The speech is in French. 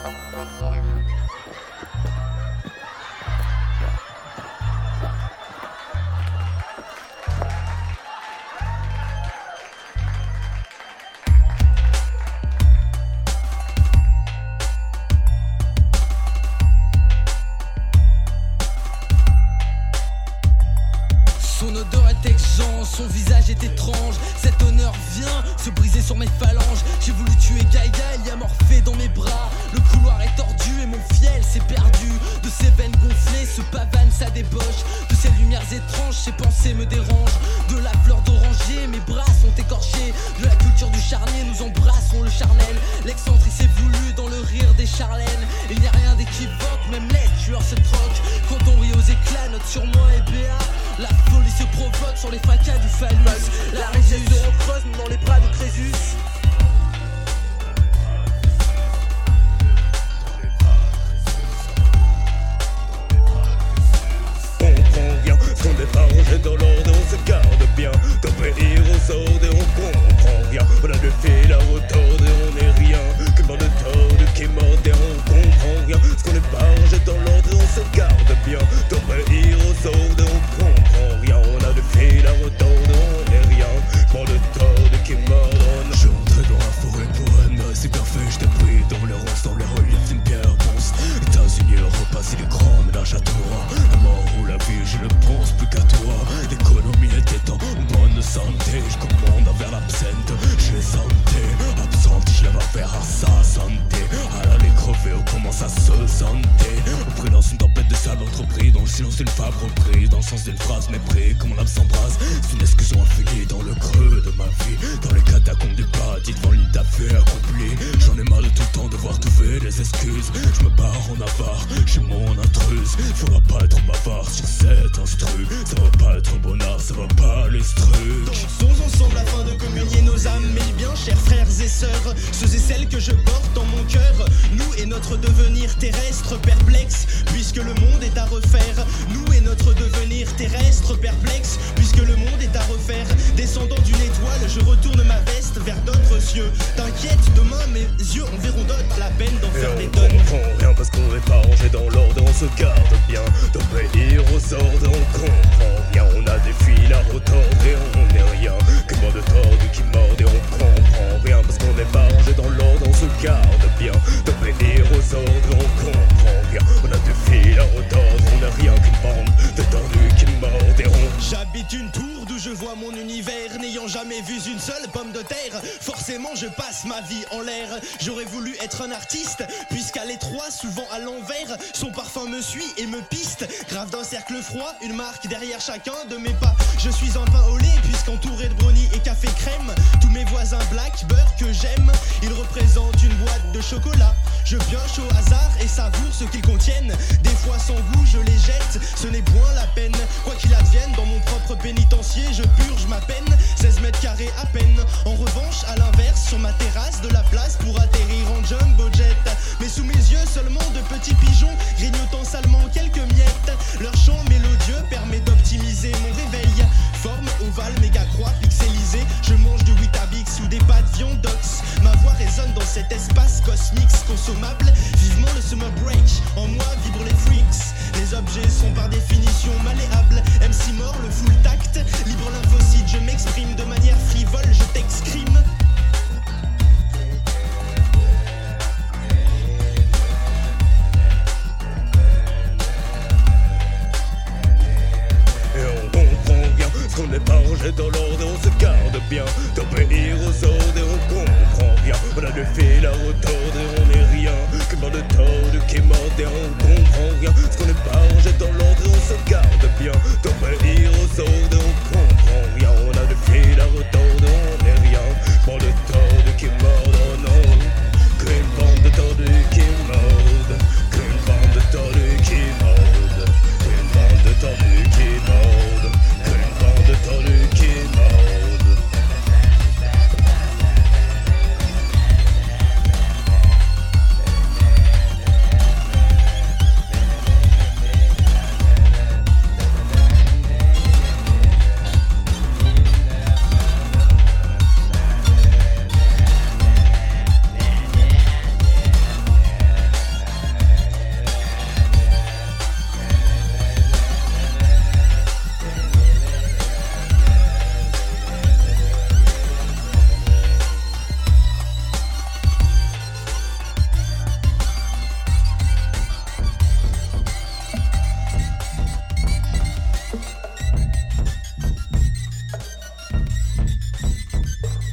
Son odeur est exempt, son visage est étrange. Cet honneur vient se briser sur mes phalanges. J'ai voulu tuer Gaïa, il y a morphé dans mes bras. Le couloir est tordu et mon fiel s'est perdu. De ses veines gonflées se pavane sa débauche. De ces lumières étranges, ses pensées me dérangent. De la fleur d'oranger, mes bras sont écorchés. De la culture du charnier, nous embrassons le charnel. L'excentrique s'est voulu dans le rire des charlènes. Il n'y a rien d'équivoque, même les tueurs se troquent. Quand on rit aux éclats, notre surmoi est béat. La folie se provoque sur les fracas du phallus. La richesse se recreuse dans les bras de Crésus. On prend rien, ce qu'on n'est pas rangé dans l'ordre, on se garde bien. D'obéir aux ordres et on comprend rien. On a le fil à retordre et on n'est rien. Que bande de tordes qui mordent et on comprend rien. Ce qu'on n'est pas rangé dans l'ordre, on se garde bien. D'obéir aux ordres et on comprend rien. On a le fil à retordre, on n'est rien. Bande de tordes qui mordent. Je suis entré dans la forêt pour un c'est parfait, je t'ai pris dans les ronces, dans les reliefs d'une pierre ponce. États-Unis, le repas il est grand, mais là j'attends. La mort ou la vie, je ne pense plus qu'à toi. L'économie était en bonne santé, je commande vers l'absinthe. J'ai santé, absente, je lève à faire à sa santé. À l'aller crever, on commence à se santé. On pris dans une tempête de sable entrepris, dans le silence d'une fable reprise, dans le sens d'une phrase mépris, comme l'âme s'embrase. C'est une excuse infinie dans le creux de ma vie, dans les catacombes du paradis, devant l'île d'affaires accomplie. J'en ai marre de tout le temps devoir trouver des excuses. Je me barre en avare, j'ai mon intruse. Faudra pas être bavard sur cet instru. Ça va pas être un bonheur, ça va pas les trucs. Dansons ensemble afin de communier nos âmes. Mais bien, chers frères et sœurs, ceux et celles que je porte dans mon cœur. Nous et notre devenir terrestre perplexe, puisque le monde est à refaire. Nous et notre devenir terrestre perplexe, puisque le monde est à refaire. Descendant d'une étoile, je retourne ma veste vers d'autres cieux. T'inquiète, demain mes yeux en verront d'autres. La peine d'en faire des tonnes. On comprend rien parce qu'on n'est pas rangé dans l'ordre. On se garde bien d'obéir aux ordres. On comprend rien, on a des fils à retordre et on n'est rien. Que bande de tordes qui mordent et on comprend rien parce qu'on n'est pas rangé dans l'ordre. On se garde bien d'obéir aux ordres. On comprend rien, on a des fils à retordre. On n'est rien qu'une bande de tordus qui mordent et on... J'habite une tour d'où je vois mon univers. N'ayant jamais vu une seule pomme de terre, forcément je passe ma vie en l'air. J'aurais voulu être un artiste, puisqu'à l'étroit, souvent à l'envers, son parfum me suit et me piste. Grave d'un cercle froid, une marque derrière chacun de mes pas. Je suis un pain au lait, puisqu'entouré de brownies et café crème. Tous mes voisins black, beurre que j'aime, ils représentent une boîte de chocolat. Je pioche au hasard et savoure ce qu'ils contiennent. Des fois sans goût, je les jette, ce n'est point la peine. Quoi qu'il advienne, dans mon propre pénitencier, je purge ma peine. 16 mètres carrés à peine. En revanche, à l'inverse, sur ma terrasse, de la place pour atterrir en jumbo jet. Mais sous mes yeux, seulement de petits pigeons grignotant salement quelques miettes. Leur chant mélodieux permet d'optimiser mon réveil. Forme ovale, méga croix pixelisée. Je mange du Weetabix ou des pâtes viandox. Ma voix résonne dans cet espace cosmique consommable. Vivement le summer break, en moi vibrent les freaks. Les objets sont par définition malléables. MC mort, le full tact, libre l'info.